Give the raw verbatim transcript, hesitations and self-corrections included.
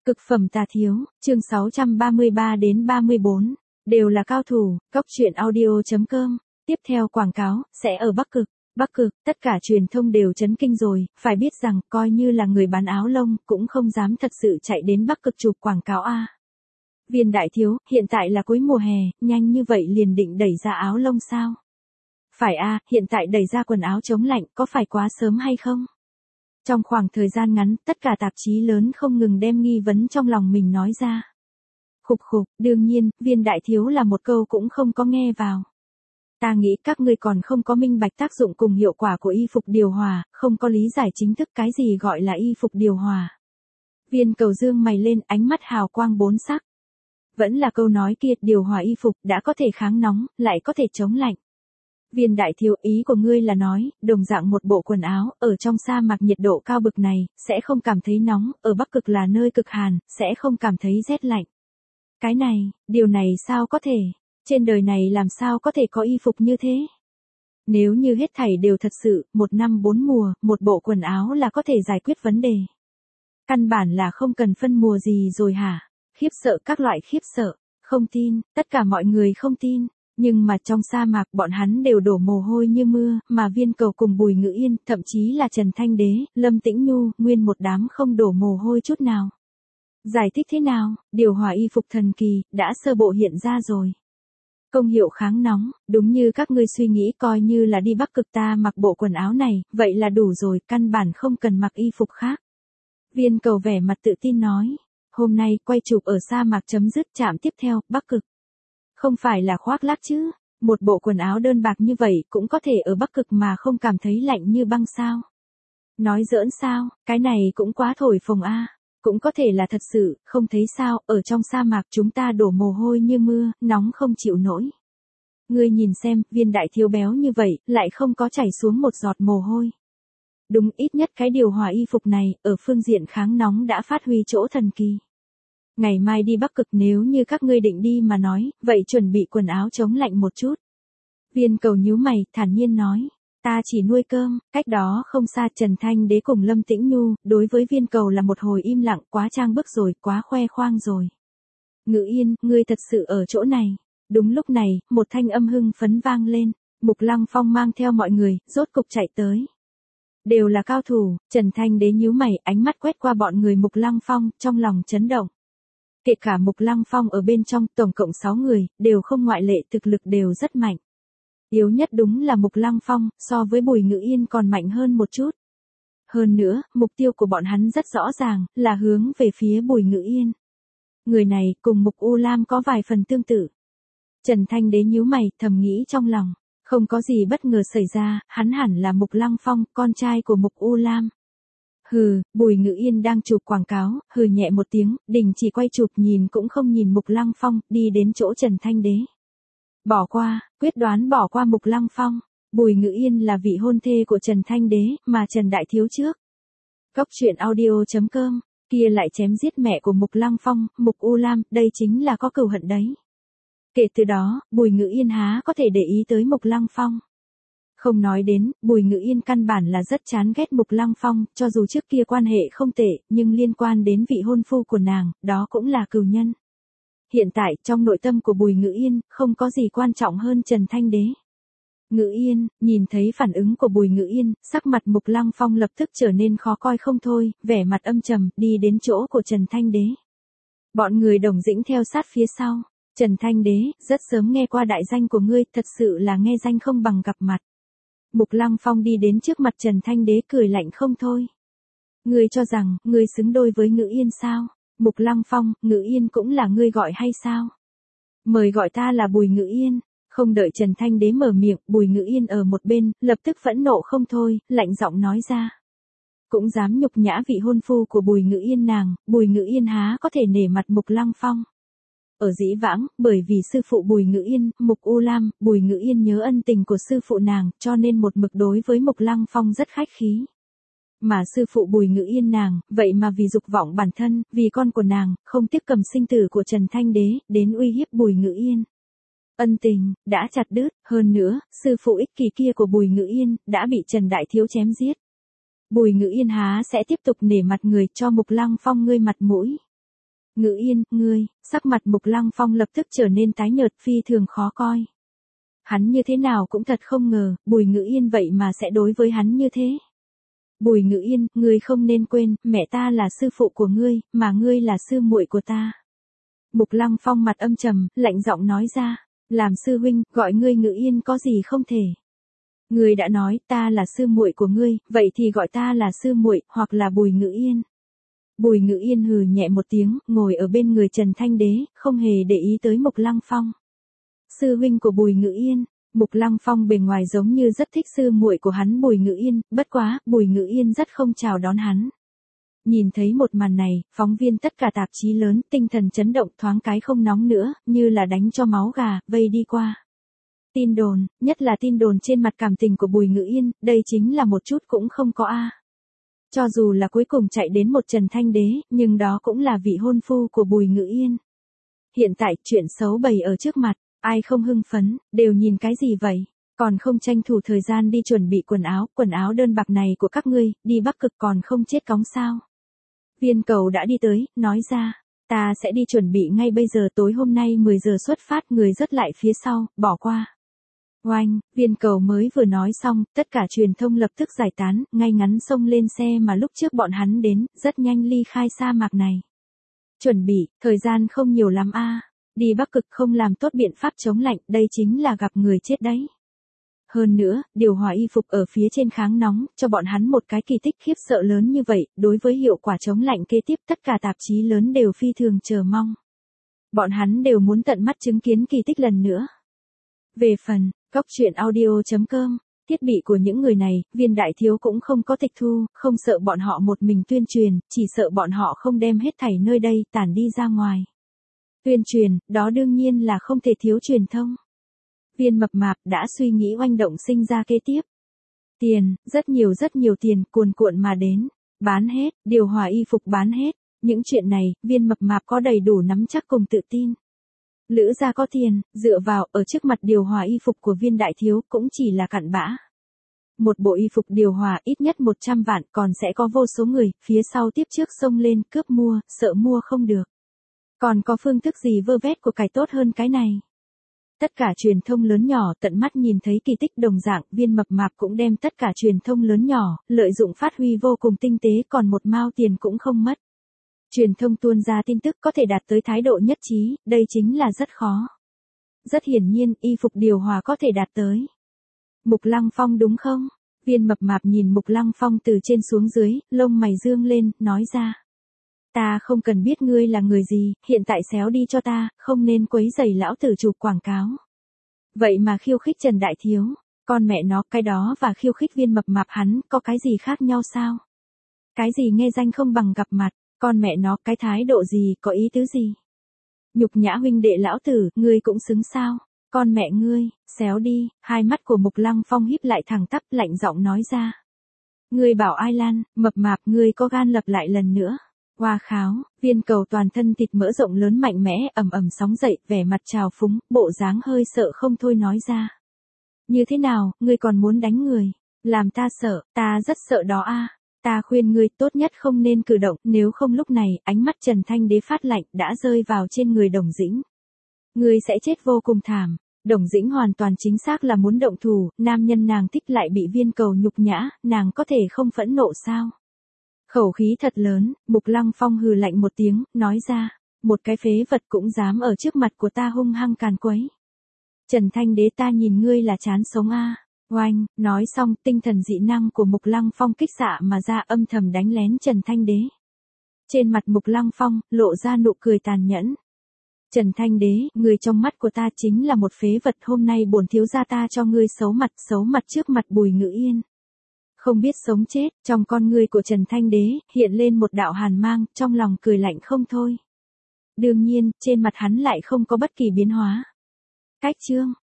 Cực phẩm tà thiếu, chương sáu trăm ba mươi ba đến ba mươi bốn, đều là cao thủ, Cốc Truyện Audio chấm com. Tiếp theo quảng cáo, sẽ ở Bắc Cực. Bắc Cực, tất cả truyền thông đều chấn kinh rồi, phải biết rằng, coi như là người bán áo lông, cũng không dám thật sự chạy đến Bắc Cực chụp quảng cáo a. Viên đại thiếu, hiện tại là cuối mùa hè, nhanh như vậy liền định đẩy ra áo lông sao? Phải a, hiện tại đẩy ra quần áo chống lạnh, có phải quá sớm hay không? Trong khoảng thời gian ngắn, tất cả tạp chí lớn không ngừng đem nghi vấn trong lòng mình nói ra. Khục khục, đương nhiên, viên đại thiếu là một câu cũng không có nghe vào. Ta nghĩ các ngươi còn không có minh bạch tác dụng cùng hiệu quả của y phục điều hòa, không có lý giải chính thức cái gì gọi là y phục điều hòa. Viên cầu dương mày lên, ánh mắt hào quang bốn sắc. Vẫn là câu nói kia, điều hòa y phục đã có thể kháng nóng, lại có thể chống lạnh. Viên đại thiếu, ý của ngươi là nói, đồng dạng một bộ quần áo, ở trong sa mạc nhiệt độ cao bực này, sẽ không cảm thấy nóng, ở Bắc Cực là nơi cực hàn, sẽ không cảm thấy rét lạnh. Cái này, điều này sao có thể? Trên đời này làm sao có thể có y phục như thế? Nếu như hết thảy đều thật sự, một năm bốn mùa, một bộ quần áo là có thể giải quyết vấn đề. Căn bản là không cần phân mùa gì rồi hả? Khiếp sợ các loại khiếp sợ, không tin, tất cả mọi người không tin. Nhưng mà trong sa mạc bọn hắn đều đổ mồ hôi như mưa, mà Viên Cầu cùng Bùi Ngữ Yên, thậm chí là Trần Thanh Đế, Lâm Tĩnh Nhu, nguyên một đám không đổ mồ hôi chút nào. Giải thích thế nào, điều hòa y phục thần kỳ, đã sơ bộ hiện ra rồi. Công hiệu kháng nóng, đúng như các ngươi suy nghĩ, coi như là đi Bắc Cực ta mặc bộ quần áo này, vậy là đủ rồi, căn bản không cần mặc y phục khác. Viên Cầu vẻ mặt tự tin nói, hôm nay quay chụp ở sa mạc chấm dứt, trạm tiếp theo, Bắc Cực. Không phải là khoác lác chứ, một bộ quần áo đơn bạc như vậy cũng có thể ở Bắc Cực mà không cảm thấy lạnh như băng sao. Nói giỡn sao, cái này cũng quá thổi phồng a. Cũng có thể là thật sự, không thấy sao, ở trong sa mạc chúng ta đổ mồ hôi như mưa, nóng không chịu nổi. Ngươi nhìn xem, viên đại thiếu béo như vậy, lại không có chảy xuống một giọt mồ hôi. Đúng, ít nhất cái điều hòa y phục này, ở phương diện kháng nóng đã phát huy chỗ thần kỳ. Ngày mai đi Bắc Cực, nếu như các ngươi định đi mà nói, vậy chuẩn bị quần áo chống lạnh một chút. Viên Cầu nhíu mày, thản nhiên nói, ta chỉ nuôi cơm. Cách đó không xa, Trần Thanh Đế cùng Lâm Tĩnh Nhu, đối với Viên Cầu là một hồi im lặng, quá trang bức rồi, quá khoe khoang rồi. Ngữ Yên, ngươi thật sự ở chỗ này. Đúng lúc này, một thanh âm hưng phấn vang lên, Mục Lăng Phong mang theo mọi người, rốt cục chạy tới. Đều là cao thủ, Trần Thanh Đế nhíu mày, ánh mắt quét qua bọn người Mục Lăng Phong, trong lòng chấn động. Kể cả Mục Lăng Phong ở bên trong, tổng cộng sáu người, đều không ngoại lệ, thực lực đều rất mạnh. Yếu nhất đúng là Mục Lăng Phong, so với Bùi Ngữ Yên còn mạnh hơn một chút. Hơn nữa, mục tiêu của bọn hắn rất rõ ràng, là hướng về phía Bùi Ngữ Yên. Người này, cùng Mục U Lam có vài phần tương tự. Trần Thanh Đế nhíu mày, thầm nghĩ trong lòng, không có gì bất ngờ xảy ra, hắn hẳn là Mục Lăng Phong, con trai của Mục U Lam. Hừ, Bùi Ngữ Yên đang chụp quảng cáo, hừ nhẹ một tiếng, đình chỉ quay chụp, nhìn cũng không nhìn Mục Lăng Phong, đi đến chỗ Trần Thanh Đế. Bỏ qua, quyết đoán bỏ qua Mục Lăng Phong. Bùi Ngữ Yên là vị hôn thê của Trần Thanh Đế, mà Trần Đại Thiếu trước. Cốc Truyện Audio chấm com, kia lại chém giết mẹ của Mục Lăng Phong, Mục U Lam, đây chính là có cừu hận đấy. Kể từ đó, Bùi Ngữ Yên há có thể để ý tới Mục Lăng Phong. Không nói đến, Bùi Ngữ Yên căn bản là rất chán ghét Mục Lăng Phong, cho dù trước kia quan hệ không tệ, nhưng liên quan đến vị hôn phu của nàng, đó cũng là cừu nhân. Hiện tại, trong nội tâm của Bùi Ngữ Yên, không có gì quan trọng hơn Trần Thanh Đế. Ngữ Yên, nhìn thấy phản ứng của Bùi Ngữ Yên, sắc mặt Mục Lăng Phong lập tức trở nên khó coi không thôi, vẻ mặt âm trầm, đi đến chỗ của Trần Thanh Đế. Bọn người Đồng Dĩnh theo sát phía sau. Trần Thanh Đế, rất sớm nghe qua đại danh của ngươi, thật sự là nghe danh không bằng gặp mặt. Mục Lăng Phong đi đến trước mặt Trần Thanh Đế, cười lạnh không thôi. Ngươi cho rằng, ngươi xứng đôi với Ngữ Yên sao? Mục Lăng Phong, Ngữ Yên cũng là ngươi gọi hay sao? Mời gọi ta là Bùi Ngữ Yên. Không đợi Trần Thanh Đế mở miệng, Bùi Ngữ Yên ở một bên, lập tức phẫn nộ không thôi, lạnh giọng nói ra. Cũng dám nhục nhã vị hôn phu của Bùi Ngữ Yên nàng, Bùi Ngữ Yên há có thể nể mặt Mục Lăng Phong. Ở dĩ vãng, bởi vì sư phụ Bùi Ngữ Yên, Mục U Lam, Bùi Ngữ Yên nhớ ân tình của sư phụ nàng, cho nên một mực đối với Mục Lăng Phong rất khách khí. Mà sư phụ Bùi Ngữ Yên nàng, vậy mà vì dục vọng bản thân, vì con của nàng, không tiếc cầm sinh tử của Trần Thanh Đế, đến uy hiếp Bùi Ngữ Yên. Ân tình, đã chặt đứt, hơn nữa, sư phụ ích kỷ kia của Bùi Ngữ Yên, đã bị Trần Đại Thiếu chém giết. Bùi Ngữ Yên há sẽ tiếp tục nể mặt người cho Mục Lăng Phong ngươi mặt mũi. Ngữ Yên, ngươi, sắc mặt Mục Lăng Phong lập tức trở nên tái nhợt phi thường khó coi. Hắn như thế nào cũng thật không ngờ, Bùi Ngữ Yên vậy mà sẽ đối với hắn như thế. Bùi Ngữ Yên, ngươi không nên quên, mẹ ta là sư phụ của ngươi, mà ngươi là sư muội của ta. Mục Lăng Phong mặt âm trầm, lạnh giọng nói ra, làm sư huynh, gọi ngươi Ngữ Yên có gì không thể. Ngươi đã nói, ta là sư muội của ngươi, vậy thì gọi ta là sư muội, hoặc là Bùi Ngữ Yên. Bùi Ngữ Yên hừ nhẹ một tiếng, ngồi ở bên người Trần Thanh Đế, không hề để ý tới Mục Lăng Phong. Sư huynh của Bùi Ngữ Yên, Mục Lăng Phong bề ngoài giống như rất thích sư muội của hắn Bùi Ngữ Yên, bất quá, Bùi Ngữ Yên rất không chào đón hắn. Nhìn thấy một màn này, phóng viên tất cả tạp chí lớn, tinh thần chấn động thoáng cái không nóng nữa, như là đánh cho máu gà, vây đi qua. Tin đồn, nhất là tin đồn trên mặt cảm tình của Bùi Ngữ Yên, đây chính là một chút cũng không có a. Cho dù là cuối cùng chạy đến một Trần Thanh Đế, nhưng đó cũng là vị hôn phu của Bùi Ngữ Yên. Hiện tại, chuyện xấu bày ở trước mặt, ai không hưng phấn, đều nhìn cái gì vậy? Còn không tranh thủ thời gian đi chuẩn bị quần áo, quần áo đơn bạc này của các ngươi, đi Bắc Cực còn không chết cóng sao? Viên Cầu đã đi tới, nói ra, ta sẽ đi chuẩn bị ngay bây giờ, tối hôm nay mười giờ xuất phát, người rất lại phía sau, bỏ qua. Oanh, Viên Cầu mới vừa nói xong, tất cả truyền thông lập tức giải tán, ngay ngắn xông lên xe mà lúc trước bọn hắn đến, rất nhanh ly khai sa mạc này. Chuẩn bị, thời gian không nhiều lắm a. Đi Bắc Cực không làm tốt biện pháp chống lạnh, đây chính là gặp người chết đấy. Hơn nữa, điều hòa y phục ở phía trên kháng nóng, cho bọn hắn một cái kỳ tích khiếp sợ lớn như vậy, đối với hiệu quả chống lạnh kế tiếp tất cả tạp chí lớn đều phi thường chờ mong. Bọn hắn đều muốn tận mắt chứng kiến kỳ tích lần nữa. Về phần, cóc truyện audio chấm com, thiết bị của những người này, Viên đại thiếu cũng không có tịch thu, không sợ bọn họ một mình tuyên truyền, chỉ sợ bọn họ không đem hết thảy nơi đây tản đi ra ngoài. Tuyên truyền, đó đương nhiên là không thể thiếu truyền thông. Viên Mập Mạp đã suy nghĩ oanh động sinh ra kế tiếp. Tiền, rất nhiều rất nhiều tiền, cuồn cuộn mà đến. Bán hết, điều hòa y phục bán hết. Những chuyện này, Viên Mập Mạp có đầy đủ nắm chắc cùng tự tin. Lữ gia có tiền, dựa vào, ở trước mặt điều hòa y phục của Viên đại thiếu, cũng chỉ là cặn bã. Một bộ y phục điều hòa ít nhất một trăm vạn, còn sẽ có vô số người, phía sau tiếp trước xông lên, cướp mua, sợ mua không được. Còn có phương thức gì vơ vét của cải tốt hơn cái này? Tất cả truyền thông lớn nhỏ tận mắt nhìn thấy kỳ tích đồng dạng, Viên Mập Mạp cũng đem tất cả truyền thông lớn nhỏ, lợi dụng phát huy vô cùng tinh tế, còn một mao tiền cũng không mất. Truyền thông tuôn ra tin tức có thể đạt tới thái độ nhất trí, đây chính là rất khó. Rất hiển nhiên, y phục điều hòa có thể đạt tới. Mục Lăng Phong đúng không? Viên Mập Mạp nhìn Mục Lăng Phong từ trên xuống dưới, lông mày dương lên, nói ra. Ta không cần biết ngươi là người gì, hiện tại xéo đi cho ta, không nên quấy rầy lão tử chụp quảng cáo. Vậy mà khiêu khích Trần Đại Thiếu, con mẹ nó, cái đó và khiêu khích Viên Mập Mạp hắn, có cái gì khác nhau sao? Cái gì nghe danh không bằng gặp mặt, con mẹ nó, cái thái độ gì, có ý tứ gì? Nhục nhã huynh đệ lão tử, ngươi cũng xứng sao? Con mẹ ngươi, xéo đi, hai mắt của Mục Lăng Phong híp lại thẳng tắp, lạnh giọng nói ra. Ngươi bảo ai Lan, Mập Mạp, ngươi có gan lập lại lần nữa. Hoa kháo, Viên Cầu toàn thân thịt mỡ rộng lớn mạnh mẽ, ầm ầm sóng dậy, vẻ mặt trào phúng, bộ dáng hơi sợ không thôi nói ra. Như thế nào, ngươi còn muốn đánh người? Làm ta sợ, ta rất sợ đó a. Ta khuyên ngươi tốt nhất không nên cử động, nếu không lúc này, ánh mắt Trần Thanh Đế phát lạnh đã rơi vào trên người Đồng Dĩnh. Ngươi sẽ chết vô cùng thảm. Đồng Dĩnh hoàn toàn chính xác là muốn động thủ, nam nhân nàng thích lại bị Viên Cầu nhục nhã, nàng có thể không phẫn nộ sao? Khẩu khí thật lớn, Mục Lăng Phong hừ lạnh một tiếng, nói ra, một cái phế vật cũng dám ở trước mặt của ta hung hăng càn quấy. Trần Thanh Đế, ta nhìn ngươi là chán sống a. Oanh, nói xong, tinh thần dị năng của Mục Lăng Phong kích xạ mà ra, âm thầm đánh lén Trần Thanh Đế. Trên mặt Mục Lăng Phong, lộ ra nụ cười tàn nhẫn. Trần Thanh Đế, người trong mắt của ta chính là một phế vật, hôm nay bổn thiếu gia ta cho ngươi xấu mặt, xấu mặt trước mặt Bùi Ngữ Yên. Không biết sống chết, trong con ngươi của Trần Thanh Đế, hiện lên một đạo hàn mang, trong lòng cười lạnh không thôi. Đương nhiên, trên mặt hắn lại không có bất kỳ biến hóa. Cách chương.